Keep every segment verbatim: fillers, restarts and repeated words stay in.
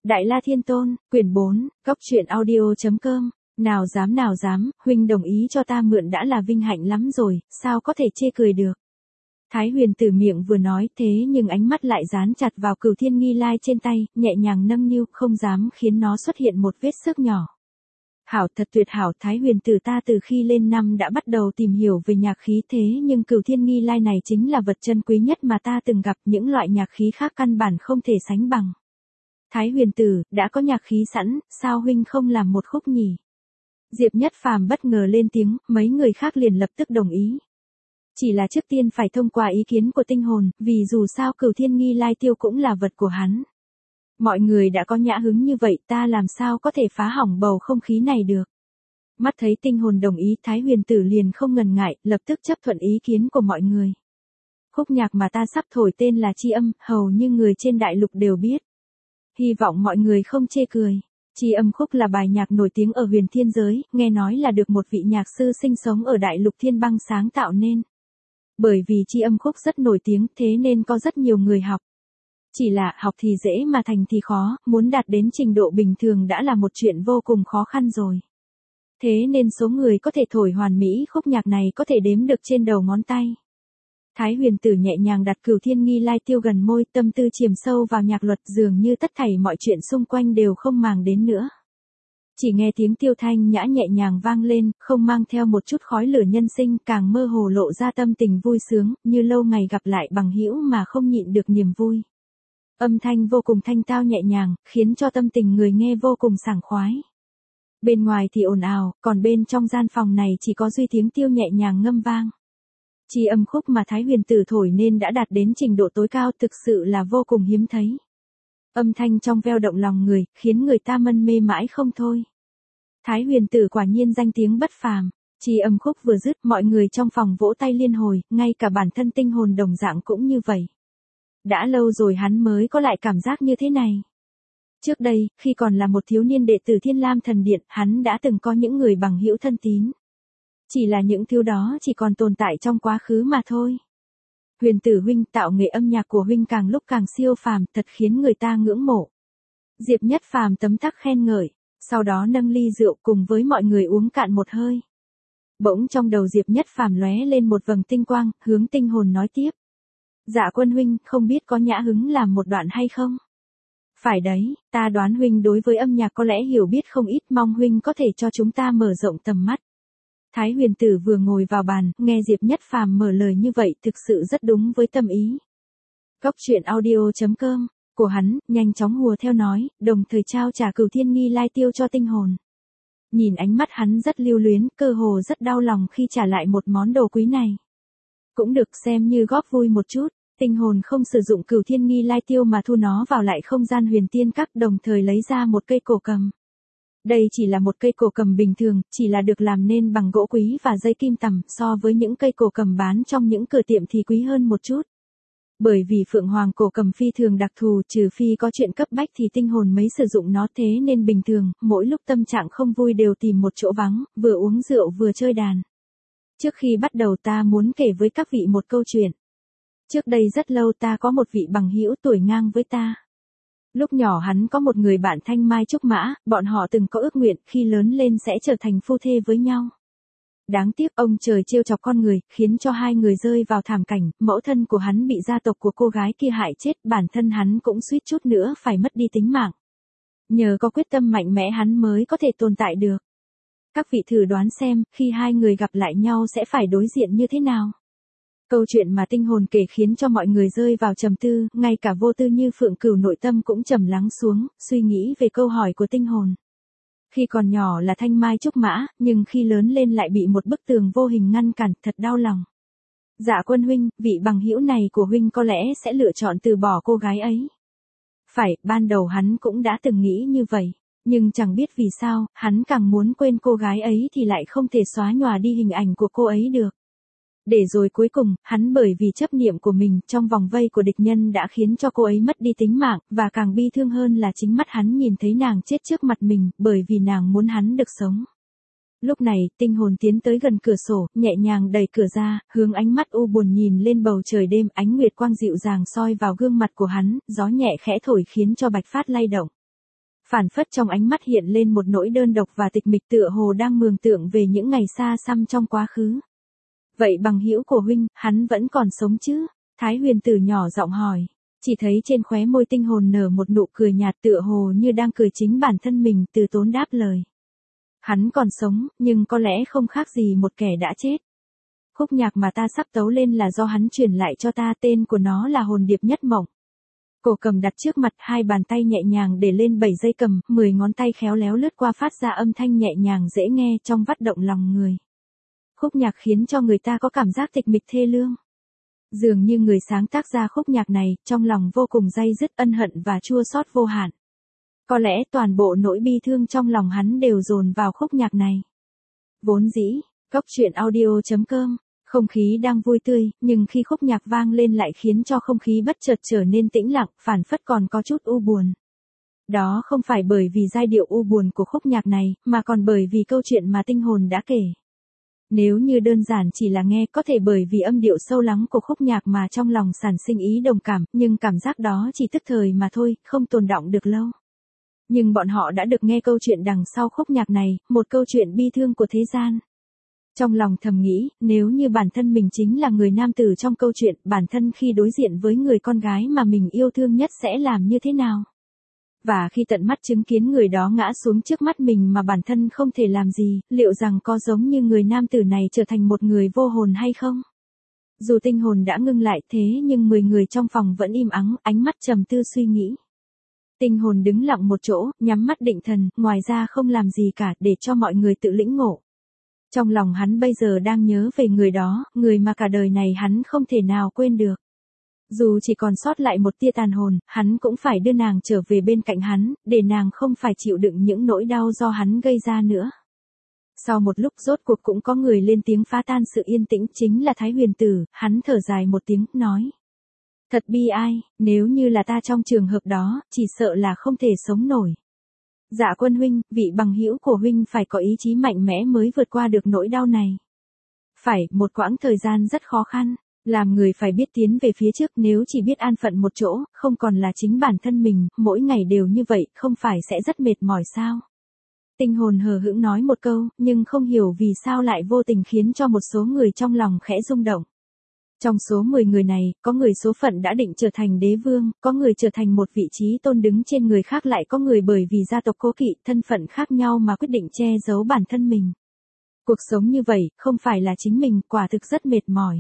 Đại La Thiên Tôn, quyển bốn, góc truyện audio.com, nào dám nào dám, huynh đồng ý cho ta mượn đã là vinh hạnh lắm rồi, sao có thể chê cười được. Thái Huyền Tử miệng vừa nói thế nhưng ánh mắt lại dán chặt vào Cửu Thiên Nghi Lai trên tay, nhẹ nhàng nâng niu, không dám khiến nó xuất hiện một vết xước nhỏ. Hảo, thật tuyệt hảo, Thái Huyền Tử ta từ khi lên năm đã bắt đầu tìm hiểu về nhạc khí thế nhưng Cửu Thiên Nghi Lai này chính là vật chân quý nhất mà ta từng gặp, những loại nhạc khí khác căn bản không thể sánh bằng. Thái Huyền Tử, đã có nhạc khí sẵn, sao huynh không làm một khúc nhỉ? Diệp Nhất Phàm bất ngờ lên tiếng, mấy người khác liền lập tức đồng ý. Chỉ là trước tiên phải thông qua ý kiến của tinh hồn, vì dù sao Cửu Thiên Nghi Lai Tiêu cũng là vật của hắn. Mọi người đã có nhã hứng như vậy, ta làm sao có thể phá hỏng bầu không khí này được. Mắt thấy tinh hồn đồng ý, Thái Huyền Tử liền không ngần ngại, lập tức chấp thuận ý kiến của mọi người. Khúc nhạc mà ta sắp thổi tên là Chi Âm, hầu như người trên đại lục đều biết. Hy vọng mọi người không chê cười. Chi Âm khúc là bài nhạc nổi tiếng ở huyền thiên giới, nghe nói là được một vị nhạc sư sinh sống ở đại lục Thiên Băng sáng tạo nên. Bởi vì Chi Âm khúc rất nổi tiếng, thế nên có rất nhiều người học. Chỉ là học thì dễ mà thành thì khó, muốn đạt đến trình độ bình thường đã là một chuyện vô cùng khó khăn rồi. Thế nên số người có thể thổi hoàn mỹ khúc nhạc này có thể đếm được trên đầu ngón tay. Thái Huyền Tử nhẹ nhàng đặt Cửu Thiên Nghi Lai Tiêu gần môi, tâm tư chìm sâu vào nhạc luật, dường như tất thảy mọi chuyện xung quanh đều không màng đến nữa. Chỉ nghe tiếng tiêu thanh nhã nhẹ nhàng vang lên, không mang theo một chút khói lửa nhân sinh, càng mơ hồ lộ ra tâm tình vui sướng, như lâu ngày gặp lại bằng hữu mà không nhịn được niềm vui. Âm thanh vô cùng thanh tao nhẹ nhàng, khiến cho tâm tình người nghe vô cùng sảng khoái. Bên ngoài thì ồn ào, còn bên trong gian phòng này chỉ có duy tiếng tiêu nhẹ nhàng ngâm vang. Chi Âm khúc mà Thái Huyền Tử thổi nên đã đạt đến trình độ tối cao, thực sự là vô cùng hiếm thấy. Âm thanh trong veo động lòng người, khiến người ta mân mê mãi không thôi. Thái Huyền Tử quả nhiên danh tiếng bất phàm. Chi Âm khúc vừa dứt, mọi người trong phòng vỗ tay liên hồi, ngay cả bản thân tinh hồn đồng dạng cũng như vậy. Đã lâu rồi hắn mới có lại cảm giác như thế này. Trước đây, khi còn là một thiếu niên đệ tử Thiên Lam Thần Điện, hắn đã từng có những người bằng hữu thân tín. Chỉ là những thứ đó chỉ còn tồn tại trong quá khứ mà thôi. Huyền Tử huynh, tạo nghệ âm nhạc của huynh càng lúc càng siêu phàm, thật khiến người ta ngưỡng mộ. Diệp Nhất Phàm tấm tắc khen ngợi, sau đó nâng ly rượu cùng với mọi người uống cạn một hơi. Bỗng trong đầu Diệp Nhất Phàm lóe lên một vầng tinh quang, hướng tinh hồn nói tiếp. Dạ Quân huynh, không biết có nhã hứng làm một đoạn hay không? Phải đấy, ta đoán huynh đối với âm nhạc có lẽ hiểu biết không ít, mong huynh có thể cho chúng ta mở rộng tầm mắt. Thái Huyền Tử vừa ngồi vào bàn, nghe Diệp Nhất Phàm mở lời như vậy thực sự rất đúng với tâm ý. Góc truyện audio.com, của hắn, nhanh chóng hùa theo nói, đồng thời trao trả Cửu Thiên Nghi Lai Tiêu cho tinh hồn. Nhìn ánh mắt hắn rất lưu luyến, cơ hồ rất đau lòng khi trả lại một món đồ quý này. Cũng được xem như góp vui một chút, tinh hồn không sử dụng Cửu Thiên Nghi Lai Tiêu mà thu nó vào lại không gian huyền tiên các, đồng thời lấy ra một cây cổ cầm. Đây chỉ là một cây cổ cầm bình thường, chỉ là được làm nên bằng gỗ quý và dây kim tằm, so với những cây cổ cầm bán trong những cửa tiệm thì quý hơn một chút. Bởi vì Phượng Hoàng cổ cầm phi thường đặc thù, trừ phi có chuyện cấp bách thì tinh hồn mới sử dụng nó, thế nên bình thường, mỗi lúc tâm trạng không vui đều tìm một chỗ vắng, vừa uống rượu vừa chơi đàn. Trước khi bắt đầu ta muốn kể với các vị một câu chuyện. Trước đây rất lâu ta có một vị bằng hữu tuổi ngang với ta. Lúc nhỏ hắn có một người bạn thanh mai trúc mã, bọn họ từng có ước nguyện khi lớn lên sẽ trở thành phu thê với nhau. Đáng tiếc ông trời trêu chọc con người, khiến cho hai người rơi vào thảm cảnh, mẫu thân của hắn bị gia tộc của cô gái kia hại chết, bản thân hắn cũng suýt chút nữa phải mất đi tính mạng. Nhờ có quyết tâm mạnh mẽ hắn mới có thể tồn tại được. Các vị thử đoán xem, khi hai người gặp lại nhau sẽ phải đối diện như thế nào? Câu chuyện mà tinh hồn kể khiến cho mọi người rơi vào trầm tư, ngay cả vô tư như Phượng Cửu nội tâm cũng trầm lắng xuống, suy nghĩ về câu hỏi của tinh hồn. Khi còn nhỏ là thanh mai trúc mã, nhưng khi lớn lên lại bị một bức tường vô hình ngăn cản, thật đau lòng. Dạ Quân huynh, vị bằng hữu này của huynh có lẽ sẽ lựa chọn từ bỏ cô gái ấy. Phải, ban đầu hắn cũng đã từng nghĩ như vậy, nhưng chẳng biết vì sao, hắn càng muốn quên cô gái ấy thì lại không thể xóa nhòa đi hình ảnh của cô ấy được. Để rồi cuối cùng, hắn bởi vì chấp niệm của mình trong vòng vây của địch nhân đã khiến cho cô ấy mất đi tính mạng, và càng bi thương hơn là chính mắt hắn nhìn thấy nàng chết trước mặt mình, bởi vì nàng muốn hắn được sống. Lúc này, tinh hồn tiến tới gần cửa sổ, nhẹ nhàng đẩy cửa ra, hướng ánh mắt u buồn nhìn lên bầu trời đêm, ánh nguyệt quang dịu dàng soi vào gương mặt của hắn, gió nhẹ khẽ thổi khiến cho bạch phát lay động. Phản phất trong ánh mắt hiện lên một nỗi đơn độc và tịch mịch, tựa hồ đang mường tượng về những ngày xa xăm trong quá khứ. Vậy bằng hữu của huynh, hắn vẫn còn sống chứ? Thái Huyền Tử nhỏ giọng hỏi. Chỉ thấy trên khóe môi Tinh Hồn nở một nụ cười nhạt, tựa hồ như đang cười chính bản thân mình, từ tốn đáp lời. Hắn còn sống, nhưng có lẽ không khác gì một kẻ đã chết. Khúc nhạc mà ta sắp tấu lên là do hắn truyền lại cho ta, tên của nó là Hồn Điệp Nhất Mộng. Cổ cầm đặt trước mặt, hai bàn tay nhẹ nhàng để lên bảy dây cầm, mười ngón tay khéo léo lướt qua phát ra âm thanh nhẹ nhàng dễ nghe trong vắt động lòng người. Khúc nhạc khiến cho người ta có cảm giác tịch mịch thê lương. Dường như người sáng tác ra khúc nhạc này, trong lòng vô cùng day dứt, ân hận và chua xót vô hạn. Có lẽ toàn bộ nỗi bi thương trong lòng hắn đều dồn vào khúc nhạc này. Vốn dĩ, Cốc Truyện Audio chấm com, không khí đang vui tươi, nhưng khi khúc nhạc vang lên lại khiến cho không khí bất chợt trở nên tĩnh lặng, phản phất còn có chút u buồn. Đó không phải bởi vì giai điệu u buồn của khúc nhạc này, mà còn bởi vì câu chuyện mà Tinh Hồn đã kể. Nếu như đơn giản chỉ là nghe, có thể bởi vì âm điệu sâu lắng của khúc nhạc mà trong lòng sản sinh ý đồng cảm, nhưng cảm giác đó chỉ tức thời mà thôi, không tồn đọng được lâu. Nhưng bọn họ đã được nghe câu chuyện đằng sau khúc nhạc này, một câu chuyện bi thương của thế gian. Trong lòng thầm nghĩ, nếu như bản thân mình chính là người nam tử trong câu chuyện, bản thân khi đối diện với người con gái mà mình yêu thương nhất sẽ làm như thế nào? Và khi tận mắt chứng kiến người đó ngã xuống trước mắt mình mà bản thân không thể làm gì, liệu rằng có giống như người nam tử này trở thành một người vô hồn hay không? Dù Tinh Hồn đã ngưng lại thế nhưng mười người trong phòng vẫn im ắng, ánh mắt trầm tư suy nghĩ. Tinh Hồn đứng lặng một chỗ, nhắm mắt định thần, ngoài ra không làm gì cả, để cho mọi người tự lĩnh ngộ. Trong lòng hắn bây giờ đang nhớ về người đó, người mà cả đời này hắn không thể nào quên được. Dù chỉ còn sót lại một tia tàn hồn, hắn cũng phải đưa nàng trở về bên cạnh hắn, để nàng không phải chịu đựng những nỗi đau do hắn gây ra nữa. Sau một lúc rốt cuộc cũng có người lên tiếng phá tan sự yên tĩnh, chính là Thái Huyền Tử, hắn thở dài một tiếng, nói. Thật bi ai, nếu như là ta trong trường hợp đó, chỉ sợ là không thể sống nổi. Dạ Quân huynh, vị bằng hữu của huynh phải có ý chí mạnh mẽ mới vượt qua được nỗi đau này. Phải, một quãng thời gian rất khó khăn. Làm người phải biết tiến về phía trước, nếu chỉ biết an phận một chỗ, không còn là chính bản thân mình, mỗi ngày đều như vậy, không phải sẽ rất mệt mỏi sao? Tinh Hồn hờ hững nói một câu, nhưng không hiểu vì sao lại vô tình khiến cho một số người trong lòng khẽ rung động. Trong số mười người này, có người số phận đã định trở thành đế vương, có người trở thành một vị trí tôn đứng trên người khác, lại có người bởi vì gia tộc cố kỵ, thân phận khác nhau mà quyết định che giấu bản thân mình. Cuộc sống như vậy, không phải là chính mình, quả thực rất mệt mỏi.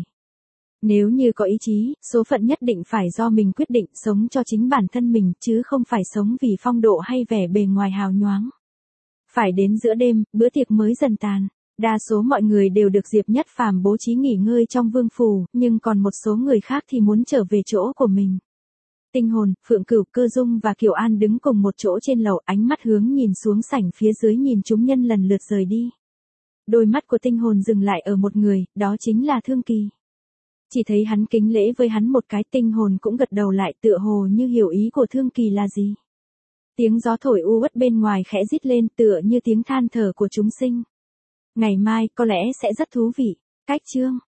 Nếu như có ý chí, số phận nhất định phải do mình quyết định, sống cho chính bản thân mình, chứ không phải sống vì phong độ hay vẻ bề ngoài hào nhoáng. Phải đến giữa đêm, bữa tiệc mới dần tàn. Đa số mọi người đều được Diệp Nhất Phàm bố trí nghỉ ngơi trong vương phủ, nhưng còn một số người khác thì muốn trở về chỗ của mình. Tinh Hồn, Phượng Cửu, Cơ Dung và Kiều An đứng cùng một chỗ trên lầu, ánh mắt hướng nhìn xuống sảnh phía dưới, nhìn chúng nhân lần lượt rời đi. Đôi mắt của Tinh Hồn dừng lại ở một người, đó chính là Thương Kỳ. Chỉ thấy hắn kính lễ với hắn một cái, Tinh Hồn cũng gật đầu lại, tựa hồ như hiểu ý của Thương Kỳ là gì. Tiếng gió thổi u uất bên ngoài khẽ rít lên, tựa như tiếng than thở của chúng sinh. Ngày mai, có lẽ sẽ rất thú vị. Cách chương